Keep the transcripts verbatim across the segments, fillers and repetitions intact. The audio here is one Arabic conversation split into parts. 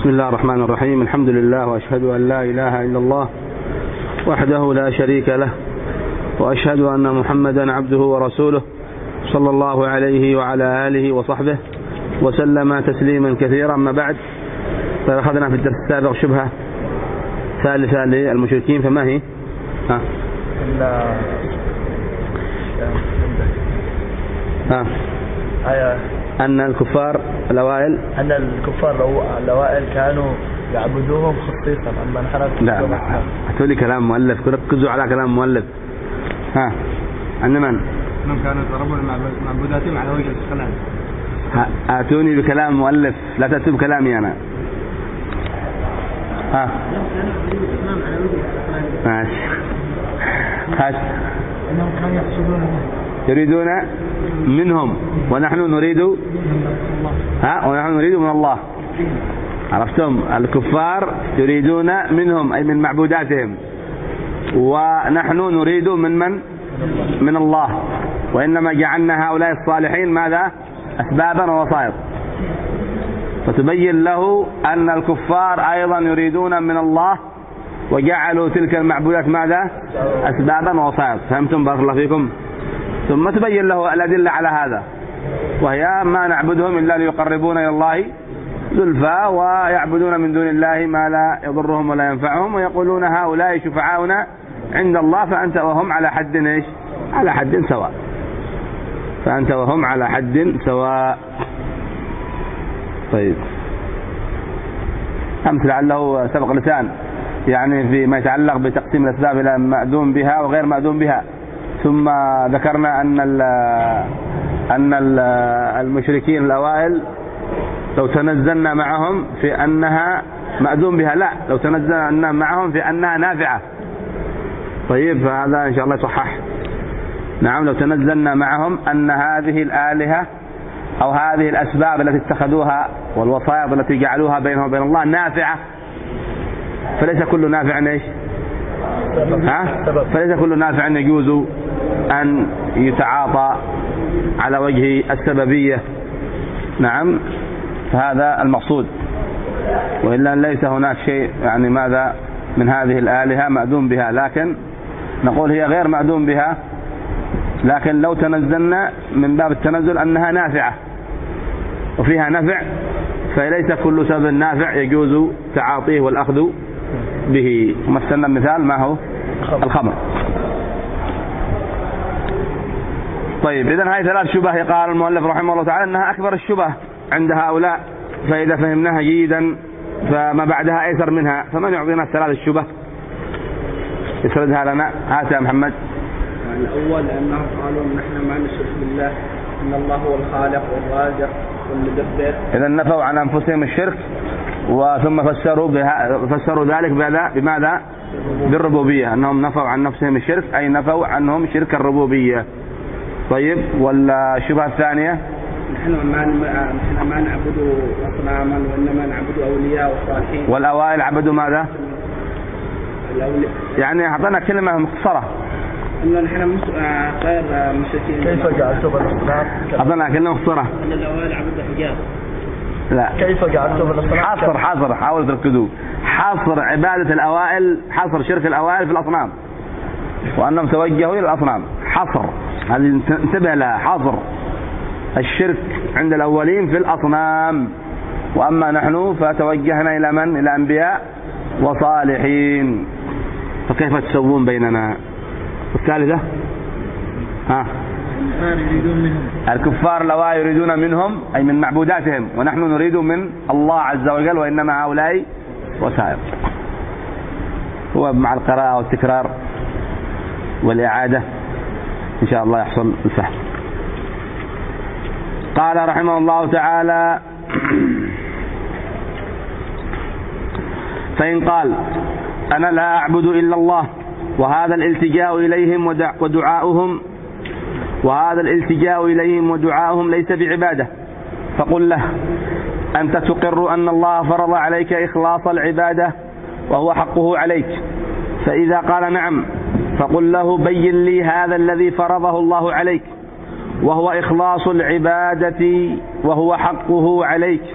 بسم الله الرحمن الرحيم. الحمد لله وأشهد أن لا إله إلا الله وحده لا شريك له، وأشهد أن محمدا عبده ورسوله صلى الله عليه وعلى آله وصحبه وسلم تسليما كثيرا. أما بعد، فأخذنا في الدرس السابق شبهة ثالثة للمشركين، فما هي؟ ها؟ ها؟ أن الكفار الأوائل أن الكفار الأوائل كانوا يعبدوهم خصيصا، أما انحرف. لا لا هاتوا لي كلام مؤلف، ركزوا على كلام مؤلف. ها عن من؟ من كانوا يقربون معبوداتهم على وجه الاستقلال. آتوني بكلام مؤلف، لا تأتوا بكلامي أنا. ها ماشي. هات. أنهم كانوا يحسبون يريدون منهم ونحن نريد ها ونحن نريد من الله. عرفتم؟ الكفار يريدون منهم أي من معبوداتهم، ونحن نريد من من من الله. وإنما جعلنا هؤلاء الصالحين ماذا؟ أسبابا ووسائط. فتبين له أن الكفار أيضا يريدون من الله، وجعلوا تلك المعبودات ماذا؟ أسبابا ووسائط. فهمتم؟ بارك الله فيكم. ثم تبين له الأدلة على هذا، وهي ما نعبدهم إلا ليقربون إلى الله زلفى، ويعبدون من دون الله ما لا يضرهم ولا ينفعهم، ويقولون هؤلاء شفعاؤنا عند الله، فأنت وهم على حد إيش؟ على حد سواء. فأنت وهم على حد سواء. طيب، أمس لعله سبق لسان يعني فيما يتعلق بتقسيم الأسباب إلى مأذون بها وغير مأذون بها. ثم ذكرنا أن ال أن ال المشركين الأوائل لو تنزلنا معهم في أنها مأذون بها، لا، لو تنزلنا معهم في أنها نافعة. طيب، فهذا إن شاء الله يصحح. نعم، لو تنزلنا معهم أن هذه الآلهة أو هذه الأسباب التي اتخذوها والوسائط التي جعلوها بينهم وبين الله نافعة، فليس كل نافع ايش؟ ها؟ فليس كل نافع يجوز أن يتعاطى على وجه السببية. نعم، فهذا المقصود. وإلا ليس هناك شيء يعني ماذا من هذه الآلهة مأذون بها، لكن نقول هي غير مأذون بها، لكن لو تنزلنا من باب التنزل أنها نافعة وفيها نفع، فليس كل سبب نافع يجوز تعاطيه والأخذ به. مثلنا مثال ما هو؟ الخمر. طيب، إذن هذه ثلاث شبه قال المؤلف رحمه الله تعالى أنها أكبر الشبه عند هؤلاء، فإذا فهمناها جيدا فما بعدها أيسر منها. فمن يعطينا الثلاث الشبه يسردها لنا؟ هات يا محمد. الأول أنهم قالوا نحن ما نشرك بالله، إن الله هو الخالق والرازق والمدبر. إذا نفوا عن أنفسهم الشرك، وثم فسروا بها فسروا ذلك بماذا؟ بالربوبية. أنهم نفوا عن نفسهم الشرك أي نفوا عنهم شرك الربوبية. طيب، والشبهة الثانية؟ نحن ما نحن ما نعبد أصناما، وإنما نعبد أولياء وصالحين. والأوائل عبدوا ماذا؟ الأولياء. يعني أعطانا كلمة مختصرة. إنه نحن غير مشركين. كيف جعلتم الأصنام؟ أعطانا كلمة مختصرة. أن الأوائل عبدوا حجاب. لا، كيف جعلتم الأصنام؟ حصر حصر حاول تركزوا. حصر عبادة الأوائل، حصر شرك الأوائل في الأصنام، وأنهم توجهوا إلى الأصنام. حصر، هذه انتبه لها. حصر الشرك عند الأولين في الأصنام، وأما نحن فتوجهنا إلى من؟ إلى أنبياء وصالحين. فكيف تسوون بيننا؟ الثالثة ها؟ الكفار لا يريدون منهم أي من معبوداتهم، ونحن نريد من الله عز وجل، وإنما هؤلاء وسائط. هو مع القراءة والتكرار والإعادة إن شاء الله يحصل الفهم. قال رحمه الله تعالى: فإن قال أنا لا أعبد إلا الله، وهذا الالتجاء إليهم ودعاؤهم وهذا الالتجاء إليهم ودعاؤهم ليس بعبادة، فقل له: أنت تقر أن الله فرض عليك إخلاص العبادة وهو حقه عليك، فإذا قال نعم فقل له: بين لي هذا الذي فرضه الله عليك وهو إخلاص العبادة وهو حقه عليك،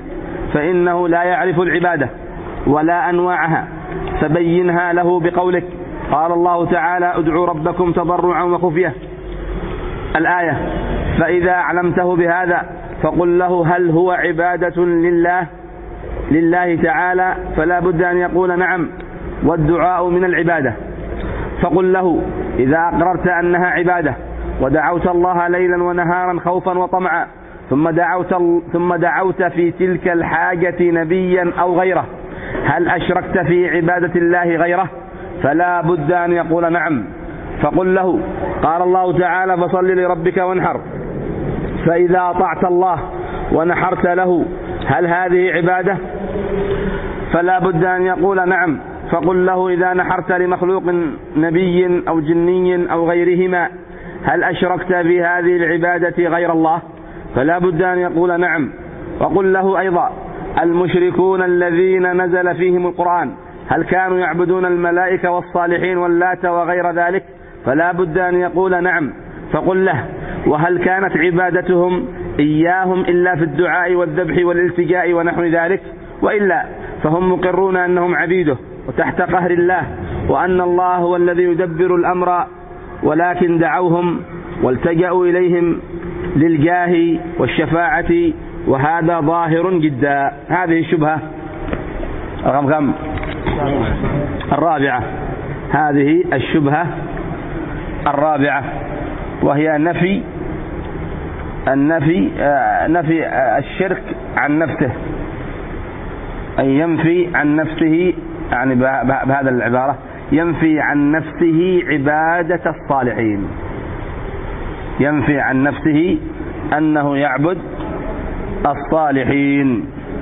فإنه لا يعرف العبادة ولا أنواعها، فبينها له بقولك. قال الله تعالى: ادعوا ربكم تضرعا وخفية، الآية. فإذا أعلمته بهذا فقل له: هل هو عبادة لله لله تعالى؟ فلا بد أن يقول: نعم، والدعاء من العبادة. فقل له: إذا أقررت أنها عبادة ودعوت الله ليلا ونهارا خوفا وطمعا، ثم دعوت, ثم دعوت في تلك الحاجة نبيا أو غيره، هل أشركت في عبادة الله غيره؟ فلا بد أن يقول: نعم. فقل له: قال الله تعالى: فصل لربك وانحر. فإذا أطعت الله ونحرت له، هل هذه عبادة؟ فلا بد أن يقول: نعم. فقل له: إذا نحرت لمخلوق نبي أو جني أو غيرهما، هل أشركت في هذه العبادة غير الله؟ فلا بد أن يقول: نعم. وقل له أيضا: المشركون الذين نزل فيهم القرآن، هل كانوا يعبدون الملائكة والصالحين واللات وغير ذلك؟ فلا بد أن يقول: نعم. فقل له: وهل كانت عبادتهم إياهم إلا في الدعاء والذبح والالتجاء ونحو ذلك؟ وإلا فهم مقرون أنهم عبيده وتحت قهر الله، وأن الله هو الذي يدبر الأمر، ولكن دعوهم والتجأوا إليهم للجاه والشفاعة، وهذا ظاهر جدا. هذه الشبهة رقم كم؟ الرابعة. هذه الشبهة الرابعة، وهي نفي النفي نفي الشرك عن نفسه، أي ينفي عن نفسه، يعني بهذا العبارة ينفي عن نفسه عبادة الصالحين، ينفي عن نفسه أنه يعبد الصالحين،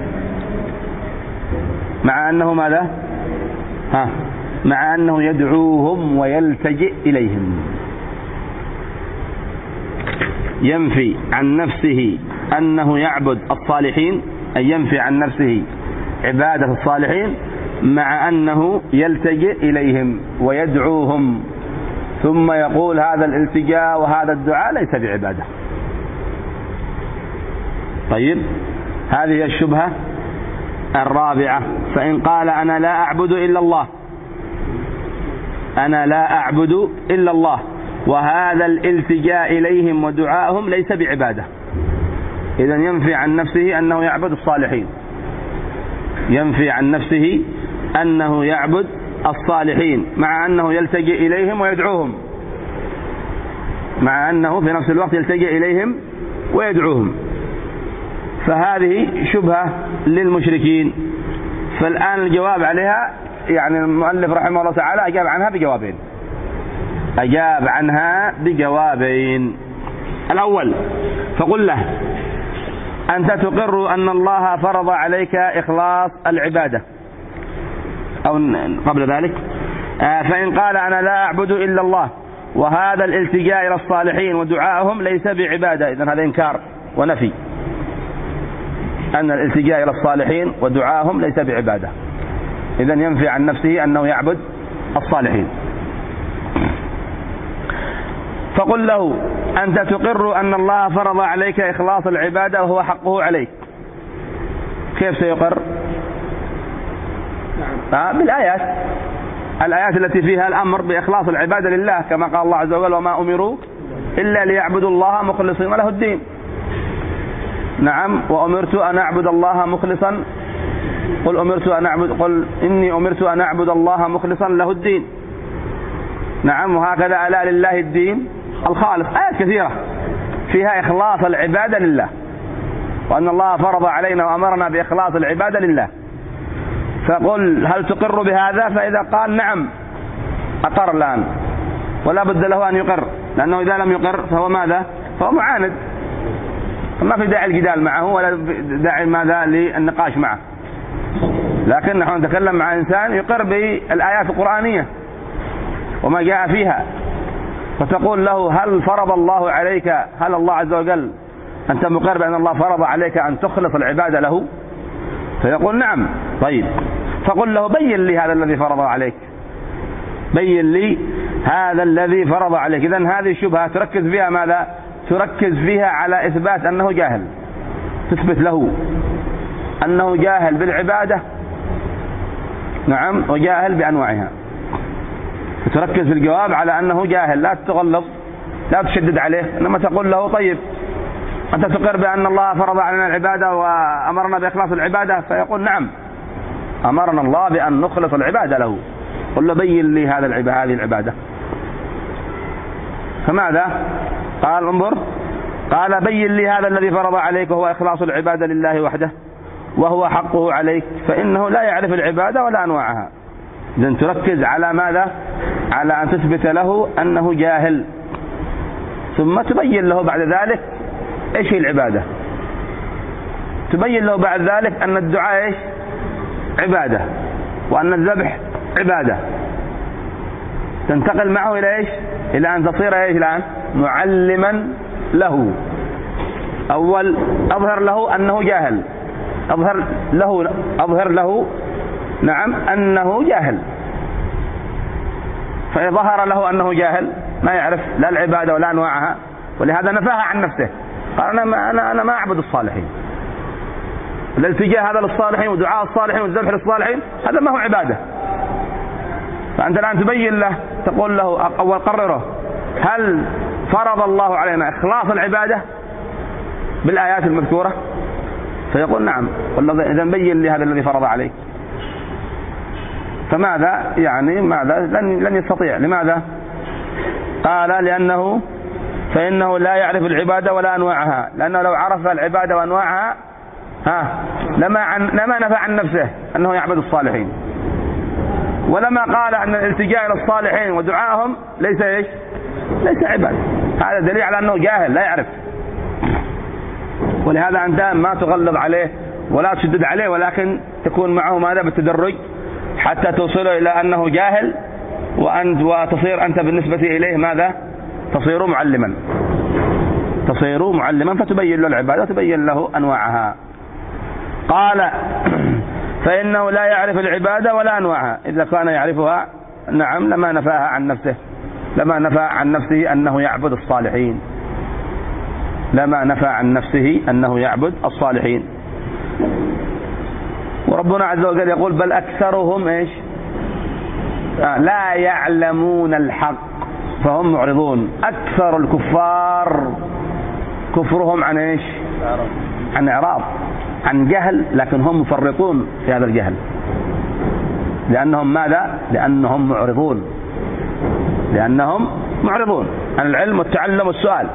مع أنه ماذا؟ ها مع أنه يدعوهم ويلتجئ إليهم. ينفي عن نفسه أنه يعبد الصالحين، أي ينفي عن نفسه عبادة الصالحين، مع أنه يلتجئ إليهم ويدعوهم، ثم يقول هذا الالتجاء وهذا الدعاء ليس بعبادة. طيب، هذه الشبهة الرابعة. فإن قال: أنا لا أعبد إلا الله، أنا لا أعبد إلا الله، وهذا الالتجاء إليهم ودعائهم ليس بعبادة، إذن ينفي عن نفسه أنه يعبد الصالحين، ينفي عن نفسه أنه يعبد الصالحين، مع أنه يلتجئ إليهم ويدعوهم، مع أنه في نفس الوقت يلتجئ إليهم ويدعوهم. فهذه شبهة للمشركين. فالآن الجواب عليها، يعني المؤلف رحمه الله تعالى أجاب عنها بجوابين، أجاب عنها بجوابين. الأول: فقل له: أنت تقر أن الله فرض عليك إخلاص العبادة، أو قبل ذلك: فإن قال: أنا لا أعبد إلا الله، وهذا الالتجاء إلى الصالحين ودعائهم ليس بعبادة، إذن هذا إنكار ونفي، أن الالتجاء إلى الصالحين ودعائهم ليس بعبادة، إذن ينفي عن نفسه أنه يعبد الصالحين. فقل له: أنت تقر أن الله فرض عليك إخلاص العبادة وهو حقه عليك. كيف سيقر؟ آه بالآيات، الآيات التي فيها الأمر بإخلاص العبادة لله، كما قال الله عز وجل: وما أمروا إلا ليعبدوا الله مخلصين له الدين. نعم، وأمرت أن أعبد الله مخلصا، قل أمرت أن أعبد قل إني أمرت أن أعبد الله مخلصا له الدين. نعم، وهكذا: ألا لله الدين الخالص. آيات كثيرة فيها إخلاص العبادة لله، وأن الله فرض علينا وأمرنا بإخلاص العبادة لله. فقل: هل تقر بهذا؟ فإذا قال نعم أقر الآن، ولا بد له أن يقر، لأنه إذا لم يقر فهو ماذا؟ فهو معاند، ما في داعي الجدال معه ولا داعي ماذا للنقاش معه. لكن نحن نتكلم مع إنسان يقر بالآيات القرآنية وما جاء فيها، فتقول له: هل فرض الله عليك، هل الله عز وجل أنت مقر بأن الله فرض عليك أن تخلص العبادة له؟ فيقول نعم. طيب، فقل له: بين لي هذا الذي فرض عليك، بين لي هذا الذي فرض عليك. إذن هذه الشبهة تركز فيها ماذا؟ تركز فيها على إثبات أنه جاهل، تثبت له أنه جاهل بالعبادة، نعم، وجاهل بأنواعها. تركز في الجواب على أنه جاهل، لا تتغلظ، لا تشدد عليه، إنما تقول له طيب أنت تقر بأن الله فرض علينا العبادة وأمرنا بإخلاص العبادة؟ فيقول نعم، أمرنا الله بأن نخلص العبادة له. قل له بين لي هذا العبادة هذه العبادة. فماذا قال؟ انظر، قال بين لي هذا الذي فرض عليك وهو إخلاص العبادة لله وحده وهو حقه عليك، فإنه لا يعرف العبادة ولا أنواعها. إذن تركز على ماذا؟ على أن تثبت له أنه جاهل، ثم تبين له بعد ذلك إيش هي العبادة. تبين له بعد ذلك أن الدعاء إيش؟ عبادة، وأن الذبح عبادة. تنتقل معه إلى إيش؟ إلى أن تصير إيش الآن؟ معلما له. أول أظهر له أنه جاهل، أظهر له أظهر له نعم أنه جاهل. فإذا ظهر له أنه جاهل ما يعرف لا العبادة ولا أنواعها، ولهذا نفاها عن نفسه، قال أنا ما, أنا أنا ما أعبد الصالحين. الالتجاء هذا للصالحين ودعاء الصالحين والذبح للصالحين هذا ما هو عبادة. فأنت الآن تبين له، تقول له أول قرره هل فرض الله علينا إخلاص العبادة بالآيات المذكورة؟ فيقول نعم. قل له إذا بين لي هذا الذي فرض عليك. فماذا يعني ماذا؟ لن, لن يستطيع. لماذا؟ قال لأنه فإنه لا يعرف العبادة ولا أنواعها، لأنه لو عرف العبادة وأنواعها ها لما, عن لما نفى عن نفسه أنه يعبد الصالحين، ولما قال أن الالتجاء إلى الصالحين ودعائهم ليس إيش؟ ليس عبادة. هذا دليل على أنه جاهل لا يعرف. ولهذا أنت ما تغلظ عليه ولا تشدد عليه، ولكن تكون معه ماذا؟ بالتدرج، حتى توصله إلى أنه جاهل، وأنت وتصير أنت بالنسبة إليه ماذا؟ تصير معلما، تصير معلما فتبين له العبادة وتبين له أنواعها. قال فإنه لا يعرف العبادة ولا أنواعها. إذا كان يعرفها نعم لما نفاها عن نفسه، لما نفى عن نفسه أنه يعبد الصالحين، لما نفى عن نفسه أنه يعبد الصالحين. وربنا عز وجل يقول بل أكثرهم إيش؟ آه لا يعلمون الحق فهم معرضون. أكثر الكفار كفرهم عن إيش؟ عن إعراض، عن جهل، لكن هم مفرطون في هذا الجهل. لأنهم ماذا؟ لأنهم معرضون، لأنهم معرضون عن العلم والتعلم والسؤال.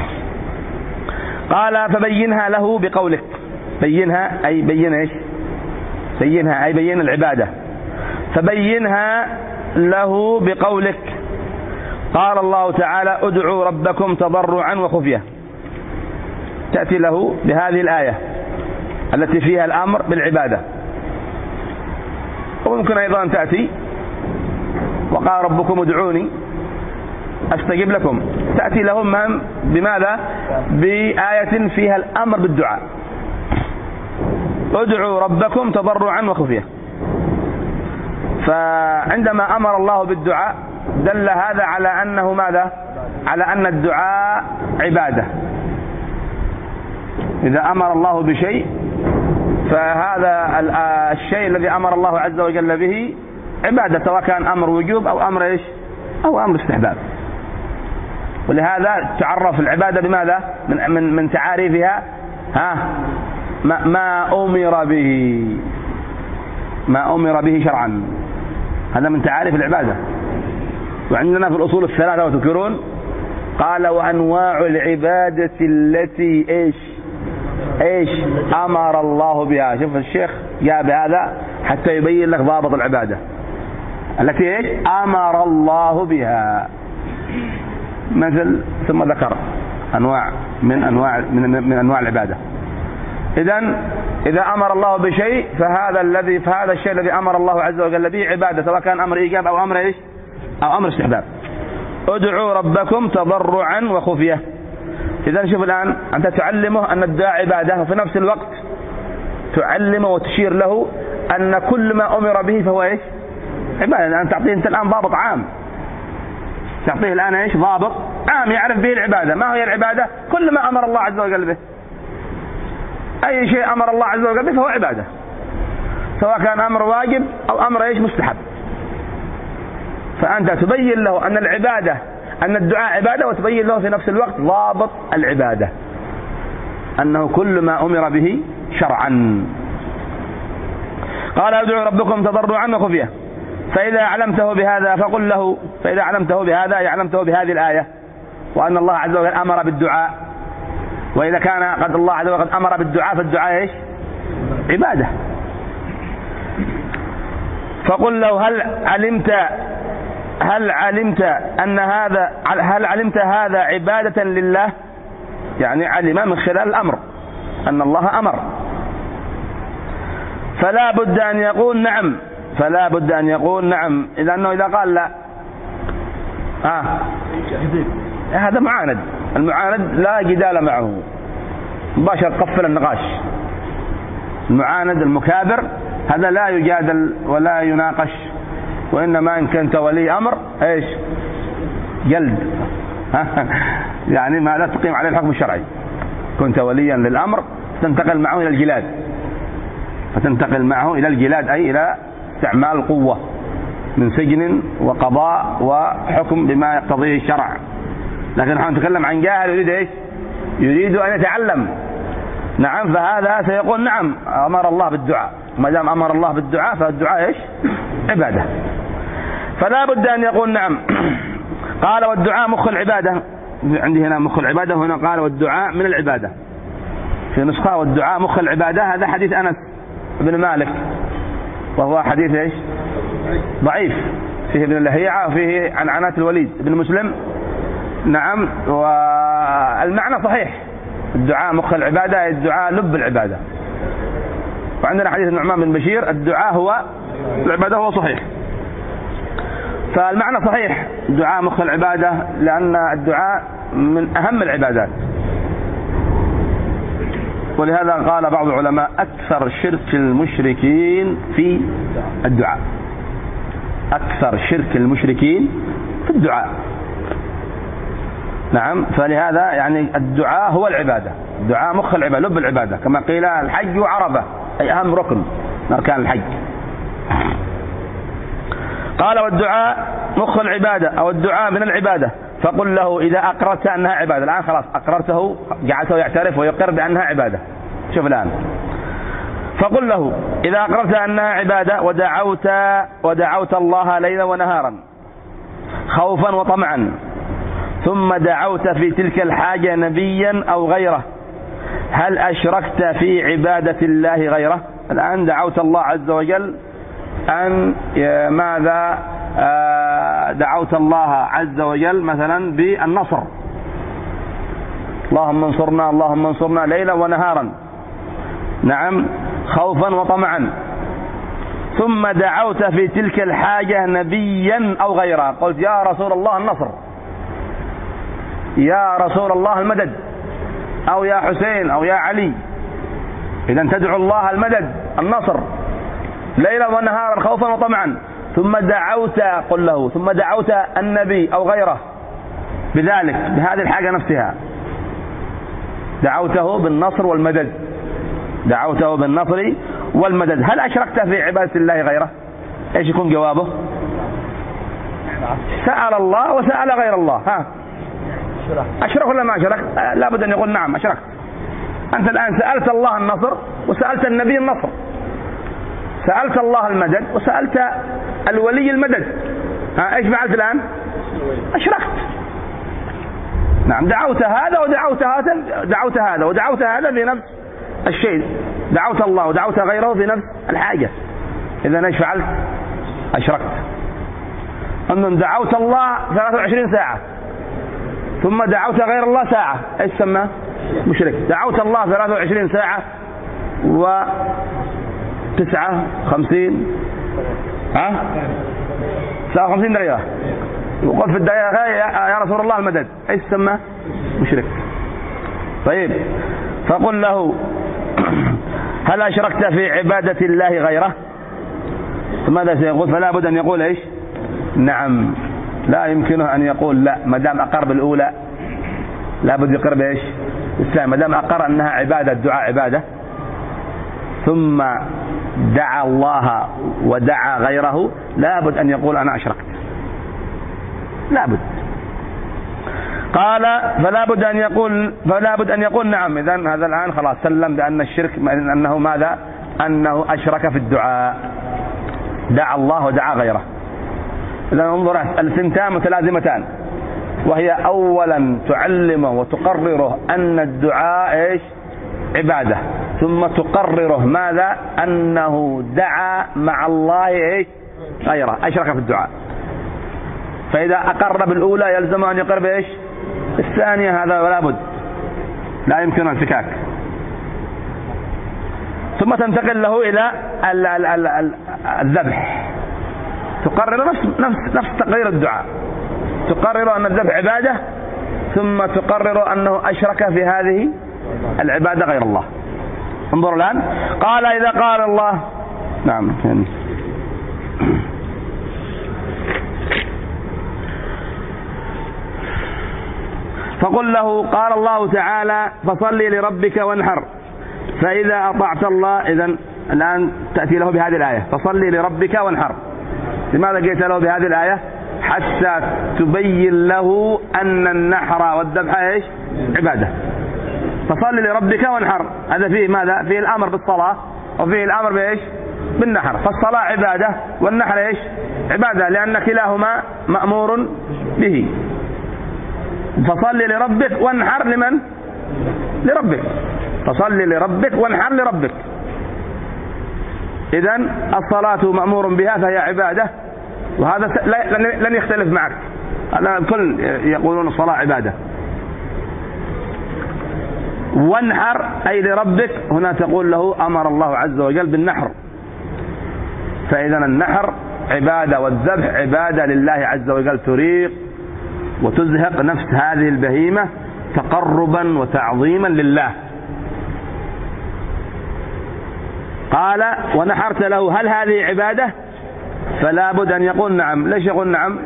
قال فبينها له بقولك. بينها أي بين إيش؟ بينها أي بين العبادة. فبينها له بقولك. قال الله تعالى ادعوا ربكم تضرعا وخفية. تأتي له بهذه الآية التي فيها الأمر بالعبادة. وممكن أيضا أن تأتي وقال ربكم ادعوني أستجب لكم. تأتي لهم بماذا؟ بآية فيها الأمر بالدعاء. ادعوا ربكم تضرعا وخفية. فعندما أمر الله بالدعاء دل هذا على أنه ماذا؟ على أن الدعاء عبادة. إذا أمر الله بشيء فهذا الشيء الذي أمر الله عز وجل به عبادة، سواء كان أمر وجوب أو أمر إيش؟ أو أمر استحباب. ولهذا تعرف العبادة بماذا؟ من من من تعاريفها ها ما, ما أمر به، ما أمر به شرعا، هذا من تعاريف العبادة. وعندنا في الأصول الثلاثة وتذكرون قال وأنواع العبادة التي إيش إيش أمر الله بها. شوف الشيخ جاء بهذا حتى يبين لك ضابط العبادة التي إيش أمر الله بها. مثل ثم ذكر أنواع من أنواع من, من أنواع العبادة. إذن إذا أمر الله بشيء فهذا الذي فهذا الشيء الذي أمر الله عز وجل به عبادة، سواء كان أمر إيجاب أو أمر إيش أو أمر استحباب. ادعوا ربكم تضرعا وخفية. إذن شوف الآن أنت تعلمه أن الدعاء عبادة، وفي نفس الوقت تعلمه وتشير له أن كل ما أمر به فهو إيش عبادة. الآن تعطيه أنت الآن ضابط عام، تعطيه الآن إيش ضابط عام يعرف به العبادة. ما هي العبادة؟ كل ما أمر الله عز وجل به. أي شيء أمر الله عز وجل به فهو عبادة، سواء كان أمر واجب أو أمر إيش مستحب. فأنت تبين له أن العبادة أن الدعاء عبادة، وتبين له في نفس الوقت ضابط العبادة أنه كل ما أمر به شرعا. قال ادعوا ربكم تضرعا وخفية، فإذا علمته بهذا فقل له، فإذا علمته بهذا أي علمته بهذه الآية وأن الله عز وجل أمر بالدعاء، وإذا كان قد الله عز وجل أمر بالدعاء فالدعاء إيش؟ عبادة. فقل له هل علمت هل علمت أن هذا هل علمت هذا عبادة لله؟ يعني علم من خلال الأمر أن الله أمر، فلا بد أن يقول نعم، فلا بد أن يقول نعم، لأنه إذا قال لا آه هذا معاند. المعاند لا جدال معه، مباشر قفل النقاش. المعاند المكابر هذا لا يجادل ولا يناقش، وإنما إن كنت ولي أمر إيش؟ جلد يعني ما لا تقيم عليه الحكم الشرعي. كنت وليا للأمر تنتقل معه إلى الجلاد، فتنتقل معه إلى الجلاد أي إلى استعمال القوة من سجن وقضاء وحكم بما يقتضيه الشرع. لكن نحن نتكلم عن جاهل يريد إيش؟ يريد أن يتعلم. نعم، فهذا سيقول نعم أمر الله بالدعاء، ما دام أمر الله بالدعاء فالدعاء إيش؟ عبادة، فلا بد أن يقول نعم. قال والدعاء مخ العبادة، عندي هنا مخ العبادة، هنا قال والدعاء من العبادة في نسخة والدعاء مخ العبادة. هذا حديث أنس بن مالك، وهو حديث إيش؟ ضعيف، فيه ابن اللهيعة وفيه عن عنات الوليد بن مسلم. نعم، والمعنى صحيح، الدعاء مخ العبادة، الدعاء لب العبادة. وعندنا حديث النعمان بن بشير الدعاء هو العبادة، هو صحيح. فالمعنى صحيح، الدعاء مخ العبادة، لأن الدعاء من أهم العبادات. ولهذا قال بعض العلماء أكثر شرك المشركين في الدعاء، أكثر شرك المشركين في الدعاء. نعم، فلهذا يعني الدعاء هو العبادة، الدعاء مخ العبادة لب العبادة، كما قيل الحج وعرفة أي أهم ركن من أركان الحج. قال والدعاء مخ العبادة أو الدعاء من العبادة، فقل له إذا أقررت أنها عبادة. الآن خلاص أقررته، جعلته يعترف ويقر بأنها عبادة. شوف الآن، فقل له إذا أقررت أنها عبادة ودعوت ودعوت الله ليلا ونهارا خوفا وطمعا، ثم دعوت في تلك الحاجة نبيا أو غيره، هل أشركت في عبادة الله غيره؟ الآن دعوت الله عز وجل أن ماذا؟ دعوت الله عز وجل مثلا بالنصر، اللهم انصرنا اللهم انصرنا ليلا ونهارا، نعم، خوفا وطمعا، ثم دعوت في تلك الحاجة نبيا أو غيره، قلت يا رسول الله النصر، يا رسول الله المدد، أو يا حسين أو يا علي. إذا تدعو الله المدد النصر ليلا ونهارا خوفا وطمعا، ثم دعوت، قل له ثم دعوت النبي أو غيره بذلك، بهذه الحاجة نفسها، دعوته بالنصر والمدد، دعوته بالنصر والمدد، هل أشركت في عبادة الله غيره؟ إيش يكون جوابه؟ سأل الله وسأل غير الله، ها أشرك ولا ما أشرك؟ لا بد أن يقول نعم أشركت. أنت الآن سألت الله النصر وسألت النبي النصر، سألت الله المدد وسألت الولي المدد، ها إيش فعلت الآن؟ أشركت. نعم، دعوت هذا ودعوت هذا، دعوت هذا ودعوت هذا في نفس الشيء، دعوت الله ودعوت غيره في نفس الحاجة. إذا إيش فعلت؟ أشركت. أن دعوت الله ثلاثة وعشرين ساعة ثم دعوت غير الله ساعة، ايش سماه؟ مشرك. دعوت الله ثلاثة وعشرين ساعة وتسعة خمسين ها تسعة وخمسين دقيقة، وقل في الدقيقة يا رسول الله المدد، ايش سماه؟ مشرك. طيب، فقل له هل أشركت في عبادة الله غيره؟ فماذا سيقول؟ فلا بد أن يقول ايش؟ نعم، لا يمكنه أن يقول لا، ما دام أقر بالأولى لا بد يقر بإيش؟ الثانية، ما دام أقر أنها عبادة، الدعاء عبادة، ثم دعا الله ودعا غيره لابد أن يقول أنا أشركت، لابد. قال فلا بد أن يقول فلا بد أن يقول نعم. إذن هذا الآن خلاص سلم بأن الشرك أنه ماذا؟ أنه أشرك في الدعاء، دعا الله ودعا غيره. إذن انظر الثنتان متلازمتان، وهي أولا تعلمه وتقرره أن الدعاء إيش؟ عبادة، ثم تقرره ماذا؟ أنه دعا مع الله إيش؟ غيره، أشرك في الدعاء. فإذا أقر بالأولى يلزم أن يقر بإيش؟ الثانية، هذا ولا بد، لا يمكن انفكاك. ثم تنتقل له إلى الذبح، تقرر نفس نفس نفس تقرير الدعاء، تقرر أن الذبح عبادة، ثم تقرر أنه أشرك في هذه العبادة غير الله. انظروا الآن، قال إذا قال الله نعم فقل له قال الله تعالى فصل لربك وانحر فإذا أطعت الله. إذن الآن تأتي له بهذه الآية فصل لربك وانحر. لماذا جئت له بهذه الآية؟ حتى تبين له أن النحر والذبح إيش؟ عبادة. فصل لربك وانحر، هذا فيه ماذا؟ فيه الأمر بالصلاة وفيه الأمر بإيش؟ بالنحر. فالصلاة عبادة والنحر إيش؟ عبادة، لأن كلاهما مأمور به. فصل لربك وانحر لمن؟ لربك. فصل لربك وانحر لربك. إذن الصلاة مأمور بها فهي عبادة، وهذا لن يختلف معك، الكل يقولون الصلاة عبادة. وانحر أي لربك، هنا تقول له أمر الله عز وجل بالنحر، فإذن النحر عبادة والذبح عبادة لله عز وجل، تريق وتزهق نفس هذه البهيمة تقربا وتعظيما لله. قال ونحرت له، هل هذه عبادة؟ فلا بد أن يقول نعم. ليش يقول نعم؟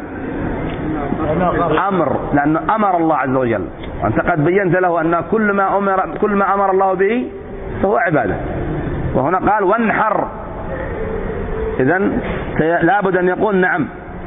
أمر، لأنه أمر الله عز وجل، وأنت قد بينت له أن كل ما أمر كل ما أمر الله به فهو عبادة. وهنا قال وانحر، إذن لا بد أن يقول نعم.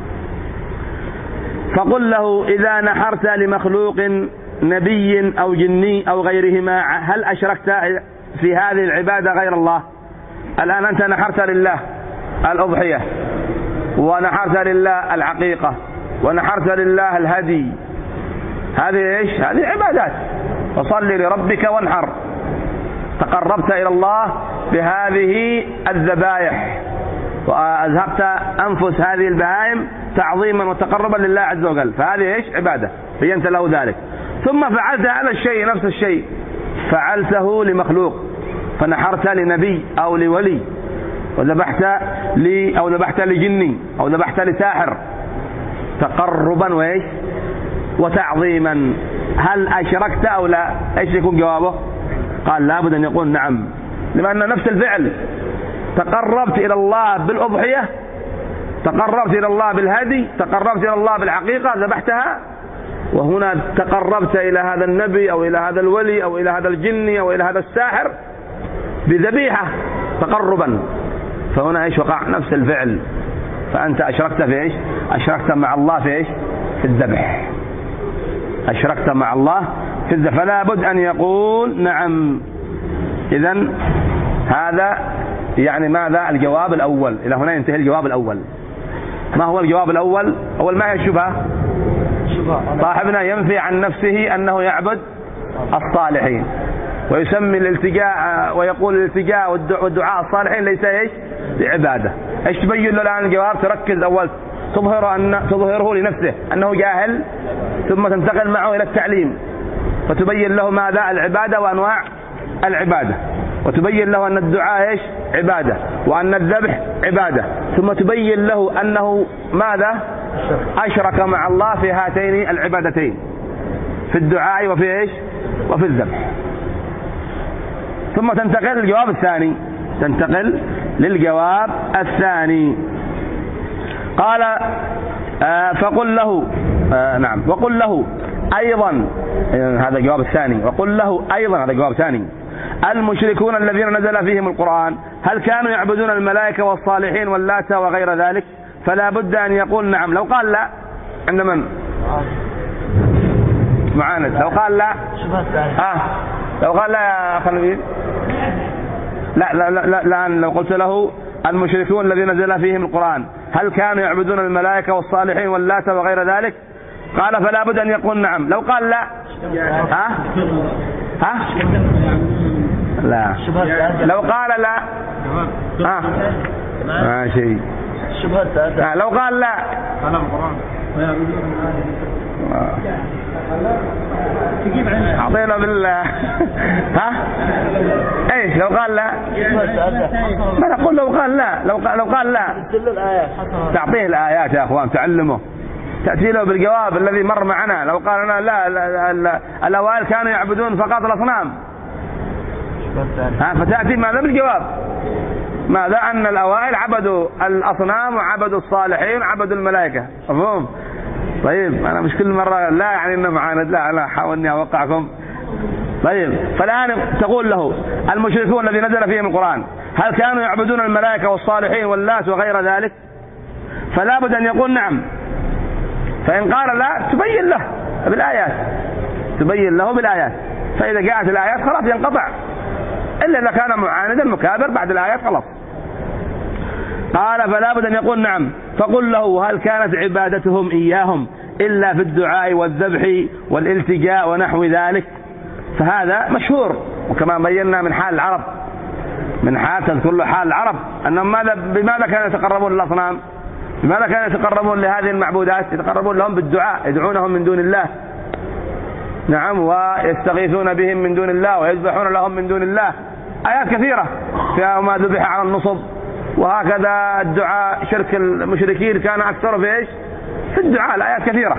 فقل له إذا نحرت لمخلوق نبي أو جني أو غيرهما هل أشركت في هذه العبادة غير الله؟ الآن أنت نحرت لله الأضحية، ونحرت لله العقيقة، ونحرت لله الهدي، هذه إيش؟ هذه عبادات. فصل لربك وانحر، تقربت إلى الله بهذه الذبائح، وأذهبت أنفس هذه البهائم تعظيما وتقربا لله عز وجل، فهذه إيش؟ عبادة، بينت له ذلك. ثم فعلت هذا الشيء نفس الشيء فعلته لمخلوق، فنحرت لنبي أو لولي، وذبحت لي أو ذبحت لجني أو ذبحت لساحر، تقربا وإيش؟ وتعظيما، هل أشركت أو لا؟ إيش يكون جوابه؟ قال لابد أن يقول نعم، لأن نفس الفعل، تقربت إلى الله بالأضحية، تقربت إلى الله بالهدي، تقربت إلى الله بالعقيقة ذبحتها، وهنا تقربت إلى هذا النبي أو إلى هذا الولي أو إلى هذا الجني أو إلى هذا الساحر بذبيحة تقربا، فهنا إيش؟ وقع نفس الفعل، فأنت أشركت في إيش؟ أشركت مع الله في إيش؟ في الذبح، أشركت مع الله في الذبح. فلا بد أن يقول نعم. إذن هذا يعني ماذا؟ الجواب الأول. إلى هنا ينتهي الجواب الأول. ما هو الجواب الأول؟ أول ما هي الشبهة؟ صاحبنا ينفي عن نفسه أنه يعبد الصالحين، ويسمي الالتجاء ويقول الالتجاء والدعاء الصالحين ليس ايش؟ بعبادة. ايش تبين له الآن الجواب؟ تركز أول، تظهر أن تظهره لنفسه أنه جاهل، ثم تنتقل معه إلى التعليم، فتبين له ماذا؟ العبادة وأنواع العبادة، وتبين له أن الدعاء ايش؟ عبادة، وأن الذبح عبادة، ثم تبين له أنه ماذا؟ أشرك مع الله في هاتين العبادتين، في الدعاء وفي ايش؟ وفي الذبح. ثم تنتقل للجواب الثاني، تنتقل للجواب الثاني. قال آه فقل له آه نعم وقل له أيضا، هذا الجواب الثاني، وقل له أيضا، هذا الجواب الثاني، المشركون الذين نزل فيهم القرآن هل كانوا يعبدون الملائكة والصالحين واللات وغير ذلك؟ فلا بد أن يقول نعم. لو قال لا عند من؟ معاند. لو قال لا آه. لو قال لا يا خلبين لا لا لا, لا, لا لو قلت له المشركون الذين نزل فيهم القرآن هل كانوا يعبدون الملائكة والصالحين واللات وغير ذلك؟ قال فلا بد أن يقول نعم. لو قال لا ها ها لا. لو قال لا ها ما شيء. لو قال لا أعطينا بالله ها ايش لو قال لا ما نقول لو قال لا لو قال لو قال لا تعطيه الآيات يا أخوان تعلمه تأتي له بالجواب الذي مر معنا. لو قال أنا لا, لا, لا الأوائل كانوا يعبدون فقط الأصنام ها فتأتي ماذا بالجواب ماذا أن الأوائل عبدوا الأصنام وعبدوا الصالحين وعبدوا الملائكة. مفهوم؟ طيب أنا مش كل مرة لا يعني إنه معاند لا أنا حاول إني أوقعكم. طيب فالآن تقول له المشركون الذي نزل فيهم القرآن هل كانوا يعبدون الملائكة والصالحين واللات وغير ذلك؟ فلا بد أن يقول نعم. فإن قال لا تبين له بالآيات تبين له بالآيات. فإذا جاءت الآيات خلاص ينقطع إلا إذا كان معاندا مكابر بعد الآيات خلاص. قال فلا بد أن يقول نعم. فقل له هل كانت عبادتهم إياهم إلا في الدعاء والذبح والالتجاء ونحو ذلك؟ فهذا مشهور وكما بينا من حال العرب من حال تذكر له حال العرب أنهم ماذا بماذا كانوا يتقربون للأصنام؟ بماذا كانوا يتقربون لهذه المعبودات؟ يتقربون لهم بالدعاء يدعونهم من دون الله نعم ويستغيثون بهم من دون الله ويذبحون لهم من دون الله. آيات كثيرة فيها ما ذبح على النصب. وهكذا الدعاء شرك المشركين كان أكثر في إيش؟ في الدعاء. الآيات كثيرة.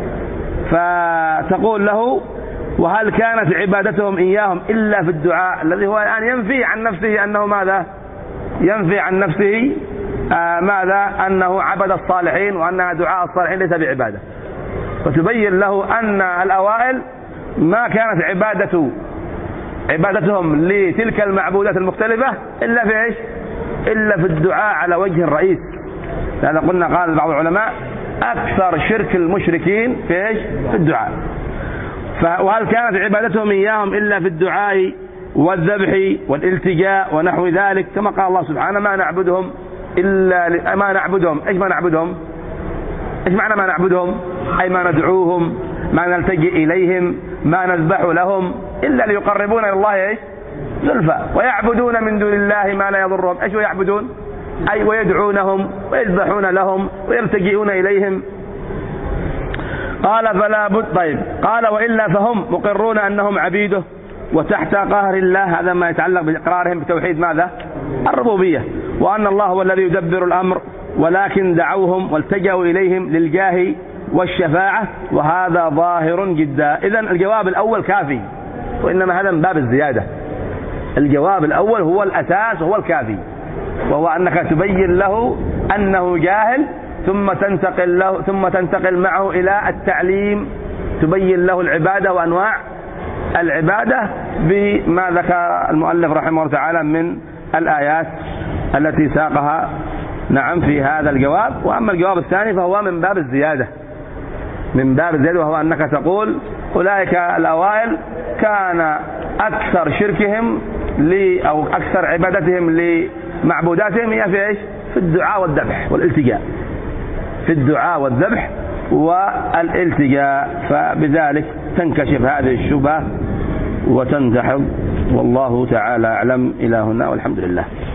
فتقول له وهل كانت عبادتهم إياهم إلا في الدعاء الذي هو الآن ينفي عن نفسه أنه ماذا ينفي عن نفسه آه ماذا أنه عبد الصالحين وأن دعاء الصالحين ليس بعبادة. وتبين له أن الأوائل ما كانت عبادة عبادتهم لتلك المعبودات المختلفة إلا في إيش؟ إلا في الدعاء على وجه الرئيس. لهذا قلنا قال بعض العلماء أكثر شرك المشركين في إيش؟ في الدعاء. وهل كانت عبادتهم إياهم إلا في الدعاء والذبح والالتجاء ونحو ذلك؟ كما قال الله سبحانه ما نعبدهم إلا ما نعبدهم. إيش ما نعبدهم؟ إيش معنى ما نعبدهم؟ أي ما ندعوهم ما نلتجئ إليهم ما نذبح لهم إلا ليقربونا إلى الله إيش؟ زلفى. ويعبدون من دون الله ما لا يضرهم. إيش يعبدون؟ أي ويدعونهم ويذبحون لهم ويلتجئون إليهم. قال فلا بد. طيب قال وإلا فهم مقرون أنهم عبيده وتحت قهر الله. هذا ما يتعلق بإقرارهم بتوحيد ماذا؟ الربوبية. وأن الله هو الذي يدبر الأمر ولكن دعوهم والتجأوا إليهم للجاه والشفاعة وهذا ظاهر جدا. إذن الجواب الأول كافي وإنما هذا من باب الزيادة. الجواب الأول هو الأساس وهو الكافي وهو أنك تبين له أنه جاهل ثم تنتقل له ثم تنتقل معه إلى التعليم تبين له العبادة وأنواع العبادة بما ذكر المؤلف رحمه الله تعالى من الآيات التي ساقها نعم في هذا الجواب. وأما الجواب الثاني فهو من باب الزيادة من باب الزيادة وهو أنك تقول أولئك الأوائل كان أكثر شركهم لي أو أكثر عبادتهم لمعبوداتهم هي في إيش؟ في الدعاء والذبح والالتجاء في الدعاء والذبح والالتجاء. فبذلك تنكشف هذه الشبهة وتندحض والله تعالى أعلم. إلى هنا والحمد لله.